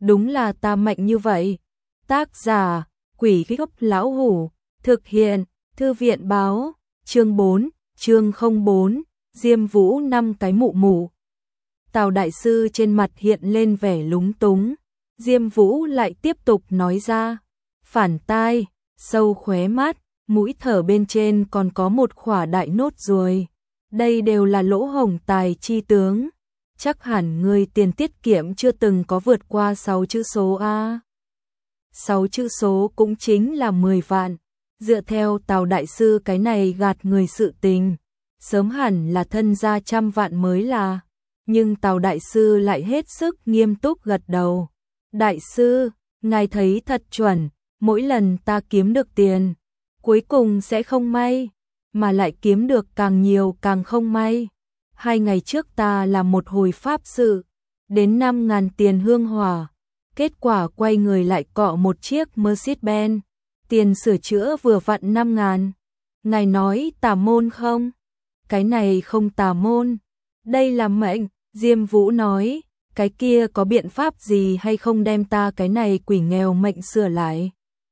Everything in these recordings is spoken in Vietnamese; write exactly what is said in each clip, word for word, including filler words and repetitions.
đúng là ta mạnh như vậy. Tác giả, Quỷ Gốc Lão Hủ, thực hiện, Thư viện báo, chương bốn, chương không bốn, Diêm Vũ năm cái mụ mụ. Tào đại sư trên mặt hiện lên vẻ lúng túng, Diêm Vũ lại tiếp tục nói ra, phản tai, sâu khóe mắt, mũi thở bên trên còn có một khỏa đại nốt ruồi. Đây đều là lỗ hổng tài chi tướng. Chắc hẳn người tiền tiết kiệm chưa từng có vượt qua sáu chữ số a. sáu chữ số cũng chính là mười vạn. Dựa theo Tào đại sư cái này gạt người sự tình, sớm hẳn là thân gia trăm vạn mới là. Nhưng Tào đại sư lại hết sức nghiêm túc gật đầu. Đại sư, ngài thấy thật chuẩn, mỗi lần ta kiếm được tiền, cuối cùng sẽ không may, mà lại kiếm được càng nhiều càng không may. Hai ngày trước ta làm một hồi pháp sự, đến năm ngàn tiền hương hỏa, kết quả quay người lại cọ một chiếc Mercedes-Benz, tiền sửa chữa vừa vặn năm ngàn. Ngài nói tà môn không? Cái này không tà môn, đây là mệnh. Diêm Vũ nói, cái kia có biện pháp gì hay không đem ta cái này quỷ nghèo mệnh sửa lại?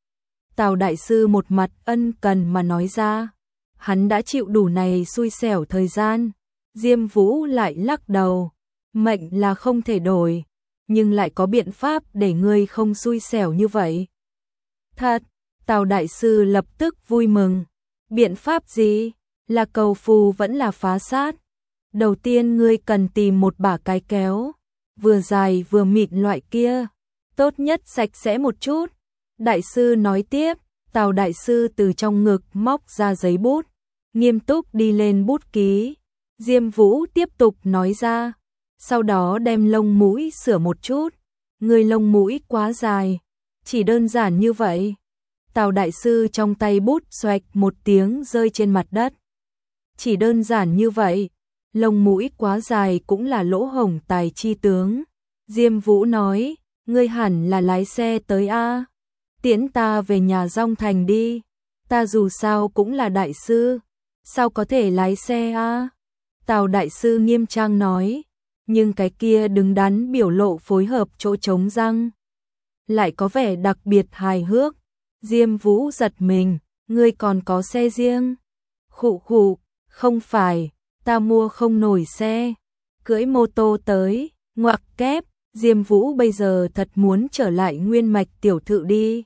Tào đại sư một mặt ân cần mà nói ra, hắn đã chịu đủ này xui xẻo thời gian. Diêm Vũ lại lắc đầu, mệnh là không thể đổi, nhưng lại có biện pháp để ngươi không xui xẻo như vậy. Thật, Tào đại sư lập tức vui mừng. Biện pháp gì? Là cầu phù vẫn là phá sát? Đầu tiên ngươi cần tìm một bả cái kéo, vừa dài vừa mịn loại kia, tốt nhất sạch sẽ một chút. Đại sư nói tiếp, Tào đại sư từ trong ngực móc ra giấy bút, nghiêm túc đi lên bút ký. Diêm Vũ tiếp tục nói ra, sau đó đem lông mũi sửa một chút, người lông mũi quá dài, chỉ đơn giản như vậy. Tào đại sư trong tay bút xoạch một tiếng rơi trên mặt đất. Chỉ đơn giản như vậy, lông mũi quá dài cũng là lỗ hổng tài chi tướng. Diêm Vũ nói, ngươi hẳn là lái xe tới a, tiễn ta về nhà Dong Thành đi, ta dù sao cũng là đại sư, sao có thể lái xe a? Tào đại sư nghiêm trang nói, nhưng cái kia đứng đắn biểu lộ phối hợp chỗ trống răng, lại có vẻ đặc biệt hài hước. Diêm Vũ giật mình, ngươi còn có xe riêng? Khụ khụ, không phải, ta mua không nổi xe, cưỡi mô tô tới, ngoặc kép. Diêm Vũ bây giờ thật muốn trở lại nguyên mạch tiểu thự đi,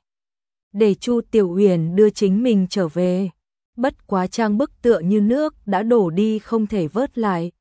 để Chu Tiểu Uyển đưa chính mình trở về. Bất quá trang bức tựa như nước đã đổ đi không thể vớt lại.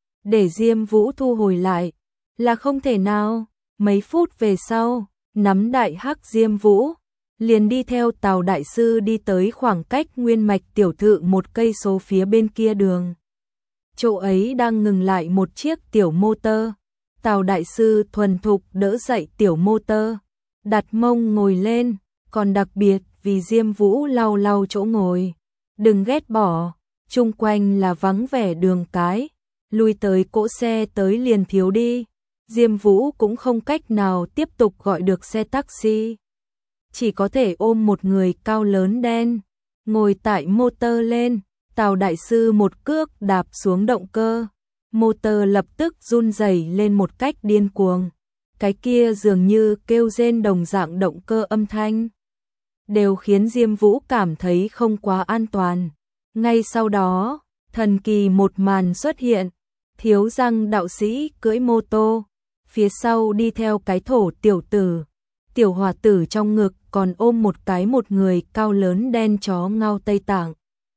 Để Diêm Vũ thu hồi lại là không thể nào. Mấy phút về sau, nắm đại hắc Diêm Vũ liền đi theo Tào đại sư đi tới khoảng cách nguyên mạch tiểu thự một cây số phía bên kia đường. Chỗ ấy đang ngừng lại một chiếc tiểu motor. Tào đại sư thuần thục đỡ dậy tiểu motor, đặt mông ngồi lên, còn đặc biệt vì Diêm Vũ lau lau chỗ ngồi. Đừng ghét bỏ, chung quanh là vắng vẻ đường cái, lui tới cỗ xe tới liền thiếu đi. Diêm Vũ cũng không cách nào tiếp tục gọi được xe taxi, chỉ có thể ôm một người cao lớn đen, ngồi tại motor lên. Tào đại sư một cước đạp xuống động cơ, motor lập tức run rẩy lên một cách điên cuồng. Cái kia dường như kêu rên đồng dạng động cơ âm thanh, đều khiến Diêm Vũ cảm thấy không quá an toàn. Ngay sau đó, thần kỳ một màn xuất hiện, thiếu răng đạo sĩ cưỡi mô tô, phía sau đi theo cái thổ tiểu tử, tiểu hòa tử trong ngực còn ôm một cái một người cao lớn đen chó ngao Tây Tạng.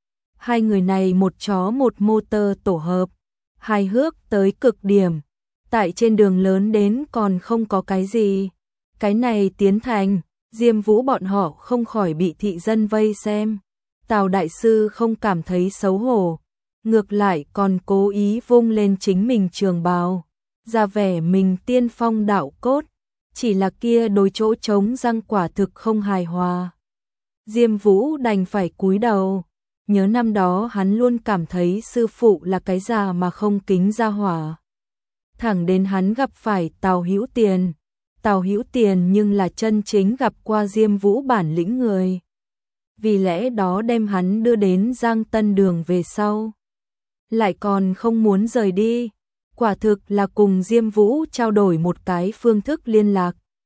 Hai người này một chó một motor tổ hợp, hài hước tới cực điểm. Tại trên đường lớn đến còn không có cái gì, cái này tiến thành, Diêm Vũ bọn họ không khỏi bị thị dân vây xem. Tào đại sư không cảm thấy xấu hổ, ngược lại còn cố ý vung lên chính mình trường bào, ra vẻ mình tiên phong đạo cốt, chỉ là kia đôi chỗ trống răng quả thực không hài hòa. Diêm Vũ đành phải cúi đầu, nhớ năm đó hắn luôn cảm thấy sư phụ là cái già mà không kính ra hỏa. Thẳng đến hắn gặp phải Tào Hữu Tiền, Tào Hữu Tiền nhưng là chân chính gặp qua Diêm Vũ bản lĩnh người. Vì lẽ đó đem hắn đưa đến Giang Tân Đường về sau, lại còn không muốn rời đi, quả thực là cùng Diêm Vũ trao đổi một cái phương thức liên lạc.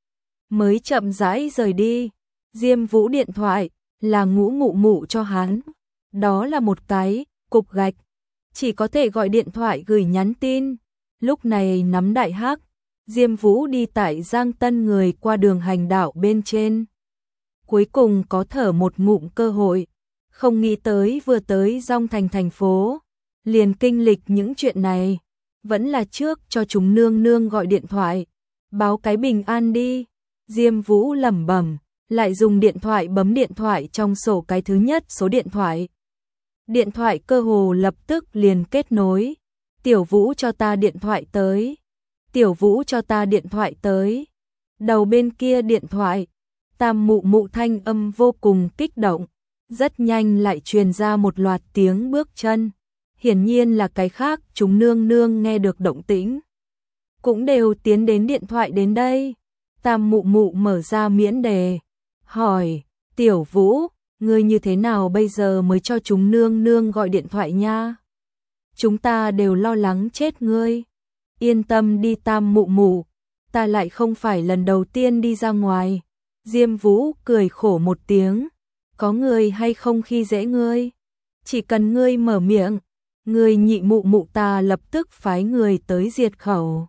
mới chậm rãi rời đi. Diêm Vũ điện thoại là Ngũ Mụ Mụ cho hắn. Đó là một cái cục gạch, chỉ có thể gọi điện thoại gửi nhắn tin. Lúc này nắm đại hắc, Diêm Vũ đi tại Giang Tân người qua đường hành đạo bên trên. Cuối cùng có thở một ngụm cơ hội, không nghĩ tới vừa tới Dong Thành thành phố, liền kinh lịch những chuyện này. Vẫn là trước cho chúng nương nương gọi điện thoại, báo cái bình an đi. Diêm Vũ lẩm bẩm, lại dùng điện thoại bấm điện thoại trong sổ cái thứ nhất số điện thoại. Điện thoại cơ hồ lập tức liền kết nối. Tiểu Vũ cho ta điện thoại tới. Tiểu Vũ cho ta điện thoại tới. Đầu bên kia điện thoại, Tam Mụ Mụ thanh âm vô cùng kích động. Rất nhanh lại truyền ra một loạt tiếng bước chân. Hiển nhiên là cái khác chúng nương nương nghe được động tĩnh, cũng đều tiến đến điện thoại đến đây. Tam Mụ Mụ mở ra miễn đề, hỏi, Tiểu Vũ, ngươi như thế nào bây giờ mới cho chúng nương nương gọi điện thoại nha? Chúng ta đều lo lắng chết ngươi. Yên tâm đi Tam Mụ Mụ, ta lại không phải lần đầu tiên đi ra ngoài. Diêm Vũ cười khổ một tiếng, có người hay không khi dễ ngươi, chỉ cần ngươi mở miệng, người Nhị Mụ Mụ ta lập tức phái người tới diệt khẩu.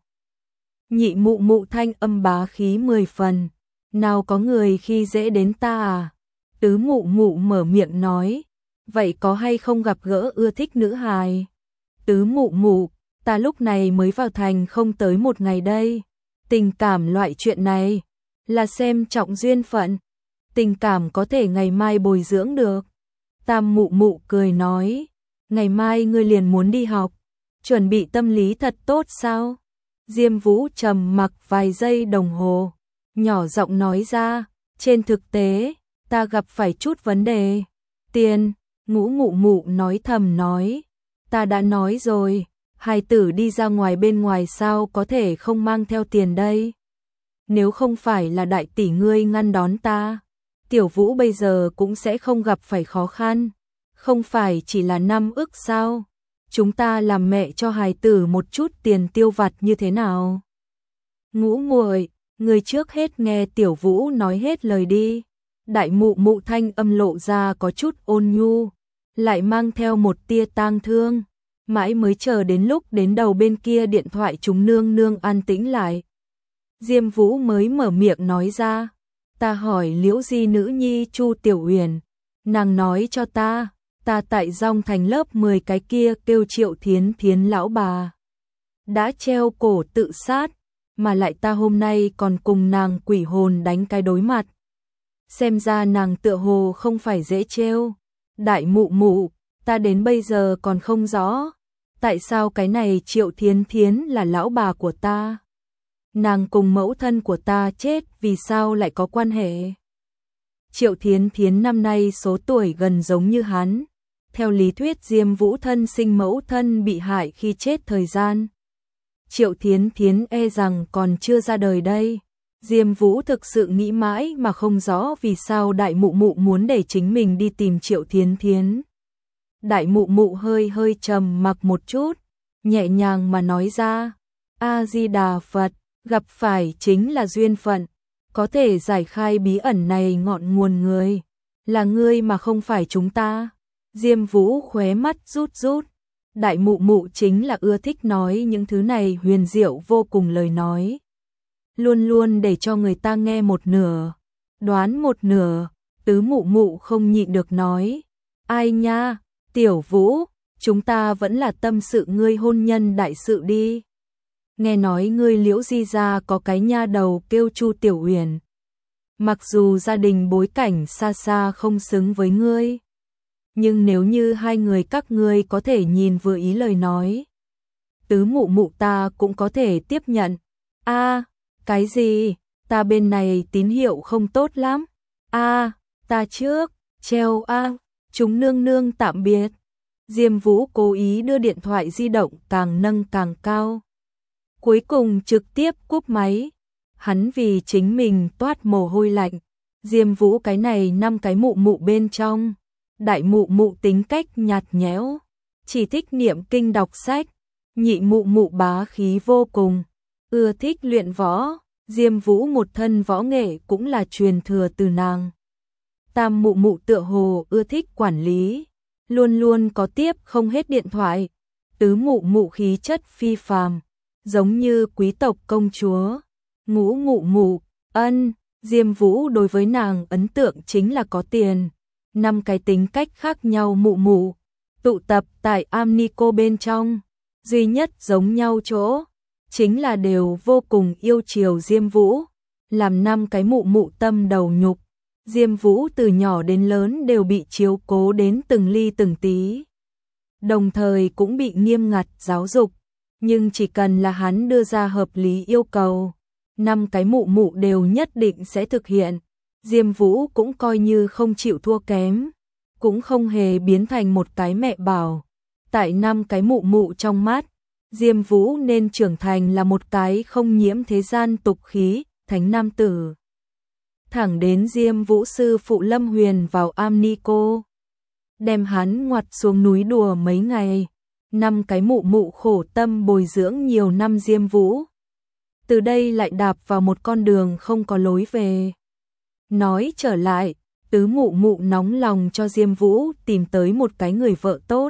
Nhị Mụ Mụ thanh âm bá khí mười phần, nào có người khi dễ đến ta à? Tứ Mụ Mụ mở miệng nói, vậy có hay không gặp gỡ ưa thích nữ hài? Tứ Mụ Mụ, ta lúc này mới vào thành không tới một ngày đây, tình cảm loại chuyện này là xem trọng duyên phận, tình cảm có thể ngày mai bồi dưỡng được. Tam Mụ Mụ cười nói, ngày mai ngươi liền muốn đi học, chuẩn bị tâm lý thật tốt sao? Diêm Vũ trầm mặc vài giây đồng hồ, nhỏ giọng nói ra, trên thực tế, ta gặp phải chút vấn đề. Tiền, Ngũ Mụ Mụ nói thầm nói, ta đã nói rồi, hài tử đi ra ngoài bên ngoài sao có thể không mang theo tiền đây? Nếu không phải là đại tỷ ngươi ngăn đón ta, Tiểu Vũ bây giờ cũng sẽ không gặp phải khó khăn. Không phải chỉ là năm ức sao? Chúng ta làm mẹ cho hài tử một chút tiền tiêu vặt như thế nào? Ngũ muội, người trước hết nghe Tiểu Vũ nói hết lời đi. Đại Mụ Mụ thanh âm lộ ra có chút ôn nhu, lại mang theo một tia tang thương. Mãi mới chờ đến lúc đến đầu bên kia điện thoại chúng nương nương an tĩnh lại, Diêm Vũ mới mở miệng nói ra, ta hỏi Liễu Di nữ nhi Chu Tiểu Uyển, nàng nói cho ta, ta tại Dong Thành lớp mười cái kia kêu Triệu Thiến Thiến lão bà đã treo cổ tự sát, mà lại ta hôm nay còn cùng nàng quỷ hồn đánh cái đối mặt. Xem ra nàng tựa hồ không phải dễ treo. Đại Mụ Mụ, ta đến bây giờ còn không rõ, tại sao cái này Triệu Thiến Thiến là lão bà của ta? Nàng cùng mẫu thân của ta chết vì sao lại có quan hệ? Triệu Thiến Thiến năm nay số tuổi gần giống như hắn. Theo lý thuyết Diêm Vũ thân sinh mẫu thân bị hại khi chết thời gian, Triệu Thiến Thiến e rằng còn chưa ra đời đây. Diêm Vũ thực sự nghĩ mãi mà không rõ vì sao Đại Mụ Mụ muốn để chính mình đi tìm Triệu Thiến Thiến. Đại Mụ Mụ hơi hơi trầm mặc một chút, nhẹ nhàng mà nói ra, A-di-đà Phật, gặp phải chính là duyên phận, có thể giải khai bí ẩn này ngọn nguồn người, là ngươi mà không phải chúng ta. Diêm Vũ khóe mắt rút rút, Đại Mụ Mụ chính là ưa thích nói những thứ này huyền diệu vô cùng lời nói. Luôn luôn để cho người ta nghe một nửa, đoán một nửa. Tứ Mụ Mụ không nhịn được nói, ai nha, Tiểu Vũ, chúng ta vẫn là tâm sự ngươi hôn nhân đại sự đi. Nghe nói ngươi Liễu Di gia có cái nha đầu kêu Chu Tiểu Uyển, mặc dù gia đình bối cảnh xa xa không xứng với ngươi, nhưng nếu như hai người các ngươi có thể nhìn vừa ý lời nói, Tứ Mụ Mụ ta cũng có thể tiếp nhận. A, cái gì? Ta bên này tín hiệu không tốt lắm. A, ta trước, treo a, chúng nương nương tạm biệt. Diêm Vũ cố ý đưa điện thoại di động càng nâng càng cao, cuối cùng trực tiếp cúp máy. Hắn vì chính mình toát mồ hôi lạnh. Diêm Vũ cái này năm cái mụ mụ bên trong, Đại Mụ Mụ tính cách nhạt nhẽo, chỉ thích niệm kinh đọc sách. Nhị Mụ Mụ bá khí vô cùng, ưa thích luyện võ. Diêm Vũ một thân võ nghệ cũng là truyền thừa từ nàng. Tam mụ mụ tựa hồ ưa thích quản lý, luôn luôn có tiếp không hết điện thoại. Tứ mụ mụ khí chất phi phàm, giống như quý tộc công chúa. Ngũ mụ mụ, ân, Diêm Vũ đối với nàng ấn tượng chính là có tiền. Năm cái tính cách khác nhau mụ mụ, tụ tập tại Amnico bên trong. Duy nhất giống nhau chỗ, chính là đều vô cùng yêu chiều Diêm Vũ. Làm năm cái mụ mụ tâm đầu nhục. Diêm Vũ từ nhỏ đến lớn đều bị chiếu cố đến từng ly từng tí. Đồng thời cũng bị nghiêm ngặt giáo dục. Nhưng chỉ cần là hắn đưa ra hợp lý yêu cầu, năm cái mụ mụ đều nhất định sẽ thực hiện. Diêm Vũ cũng coi như không chịu thua kém, cũng không hề biến thành một cái mẹ bảo. Tại năm cái mụ mụ trong mắt, Diêm Vũ nên trưởng thành là một cái không nhiễm thế gian tục khí, thánh nam tử. Thẳng đến Diêm Vũ sư phụ Lâm Huyền vào Amnico, đem hắn ngoặt xuống núi đùa mấy ngày. Năm cái mụ mụ khổ tâm bồi dưỡng nhiều năm Diêm Vũ, từ đây lại đạp vào một con đường không có lối về. Nói trở lại, tứ mụ mụ nóng lòng cho Diêm Vũ tìm tới một cái người vợ tốt.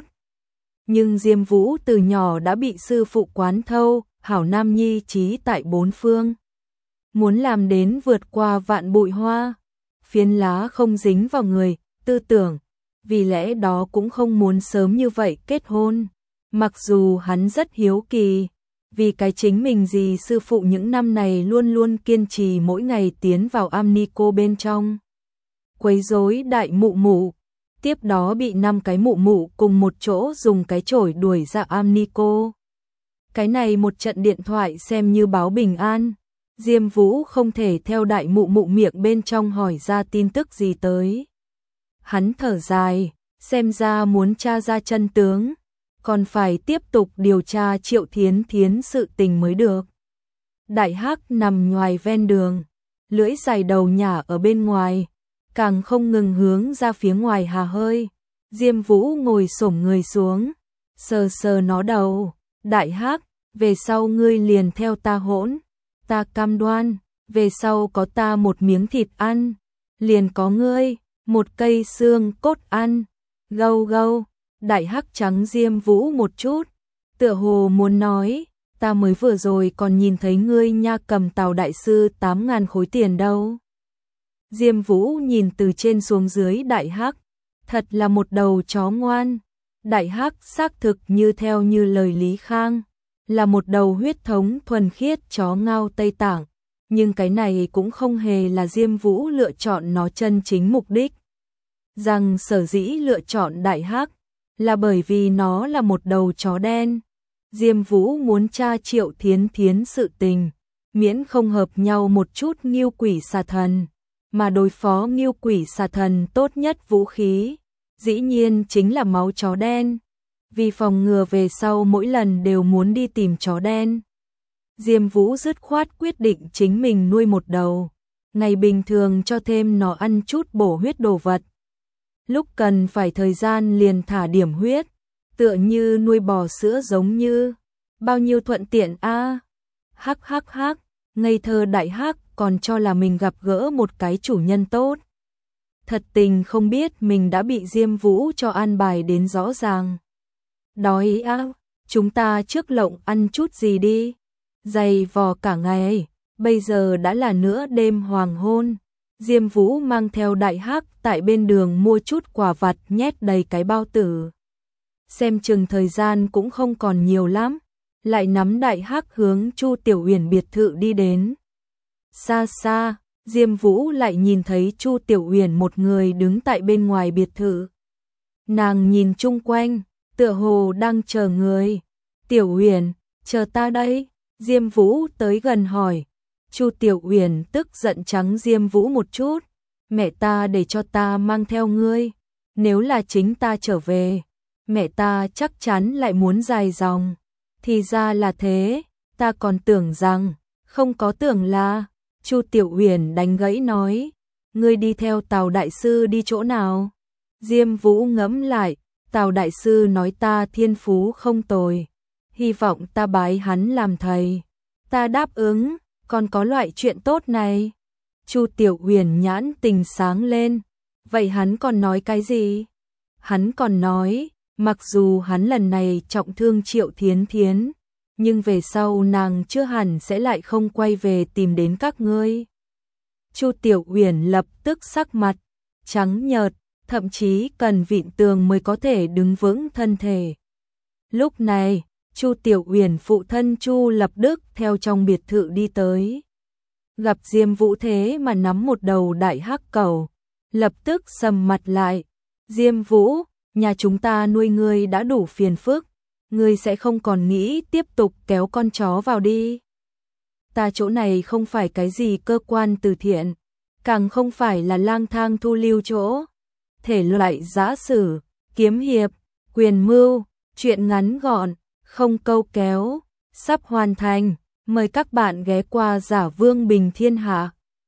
Nhưng Diêm Vũ từ nhỏ đã bị sư phụ quán thâu, hảo nam nhi trí tại bốn phương. Muốn làm đến vượt qua vạn bụi hoa, phiến lá không dính vào người, tư tưởng. Vì lẽ đó cũng không muốn sớm như vậy kết hôn. Mặc dù hắn rất hiếu kỳ, vì cái chính mình gì sư phụ những năm này luôn luôn kiên trì mỗi ngày tiến vào Amnico bên trong. Quấy rối đại mụ mụ, tiếp đó bị năm cái mụ mụ cùng một chỗ dùng cái chổi đuổi ra Amnico. Cái này một trận điện thoại xem như báo bình an. Diêm Vũ không thể theo đại mụ mụ miệng bên trong hỏi ra tin tức gì tới. Hắn thở dài, xem ra muốn tra ra chân tướng, còn phải tiếp tục điều tra Triệu Thiến Thiến sự tình mới được. Đại Hắc nằm ngoài ven đường, lưỡi dài đầu nhả ở bên ngoài, càng không ngừng hướng ra phía ngoài hà hơi. Diêm Vũ ngồi xổm người xuống, sờ sờ nó đầu. Đại Hắc, về sau ngươi liền theo ta hỗn, ta cam đoan, về sau có ta một miếng thịt ăn, liền có ngươi một cây xương cốt ăn. Gâu gâu. Đại Hắc trắng Diêm Vũ một chút, tựa hồ muốn nói, ta mới vừa rồi còn nhìn thấy ngươi nha cầm Tào đại sư tám ngàn khối tiền đâu. Diêm Vũ nhìn từ trên xuống dưới Đại Hắc, thật là một đầu chó ngoan. Đại Hắc xác thực như theo như lời Lý Khang, là một đầu huyết thống thuần khiết chó ngao Tây Tạng, nhưng cái này cũng không hề là Diêm Vũ lựa chọn nó chân chính mục đích. Rằng sở dĩ lựa chọn Đại Hắc là bởi vì nó là một đầu chó đen. Diêm Vũ muốn tra Triệu Thiến Thiến sự tình, miễn không hợp nhau một chút Ngưu Quỷ Xà Thần, mà đối phó Ngưu Quỷ Xà Thần tốt nhất vũ khí, dĩ nhiên chính là máu chó đen. Vì phòng ngừa về sau mỗi lần đều muốn đi tìm chó đen, Diêm Vũ dứt khoát quyết định chính mình nuôi một đầu, ngày bình thường cho thêm nó ăn chút bổ huyết đồ vật. Lúc cần phải thời gian liền thả điểm huyết, tựa như nuôi bò sữa giống như, bao nhiêu thuận tiện a. Hắc hắc hắc, ngây thơ Đại Hắc còn cho là mình gặp gỡ một cái chủ nhân tốt. Thật tình không biết mình đã bị Diêm Vũ cho an bài đến rõ ràng. Đói á, chúng ta trước lộng ăn chút gì đi. Dày vò cả ngày, bây giờ đã là nửa đêm hoàng hôn. Diêm Vũ mang theo Đại Hắc tại bên đường mua chút quà vặt nhét đầy cái bao tử. Xem chừng thời gian cũng không còn nhiều lắm, lại nắm Đại Hắc hướng Chu Tiểu Uyển biệt thự đi đến. Xa xa, Diêm Vũ lại nhìn thấy Chu Tiểu Uyển một người đứng tại bên ngoài biệt thự. Nàng nhìn chung quanh, tựa hồ đang chờ người. Tiểu Uyển, chờ ta đây. Diêm Vũ tới gần hỏi. Chu Tiểu Uyển tức giận trắng Diêm Vũ một chút. Mẹ ta để cho ta mang theo ngươi. Nếu là chính ta trở về, mẹ ta chắc chắn lại muốn dài dòng. Thì ra là thế, ta còn tưởng rằng, không có tưởng là. Chu Tiểu Uyển đánh gãy nói. Ngươi đi theo Tào đại sư đi chỗ nào? Diêm Vũ ngẫm lại. Tào đại sư nói ta thiên phú không tồi, hy vọng ta bái hắn làm thầy. Ta đáp ứng. còn có loại chuyện tốt này. Chu Tiểu Huyền nhãn tình sáng lên, vậy hắn còn nói cái gì? Hắn còn nói, mặc dù hắn lần này trọng thương Triệu Thiến Thiến, nhưng về sau nàng chưa hẳn sẽ lại không quay về tìm đến các ngươi. Chu Tiểu Huyền lập tức sắc mặt trắng nhợt, thậm chí cần vịn tường mới có thể đứng vững thân thể. Lúc này, Chu Tiểu Huyền phụ thân Chu Lập Đức theo trong biệt thự đi tới. Gặp Diêm Vũ thế mà nắm một đầu đại hắc cẩu, lập tức sầm mặt lại. Diêm Vũ, nhà chúng ta nuôi ngươi đã đủ phiền phức, ngươi sẽ không còn nghĩ tiếp tục kéo con chó vào đi. Ta chỗ này không phải cái gì cơ quan từ thiện, càng không phải là lang thang thu lưu chỗ. Thể loại giã sử, kiếm hiệp, quyền mưu, chuyện ngắn gọn, không câu kéo, sắp hoàn thành. Mời các bạn ghé qua Giả Vương Bình Thiên Hạ.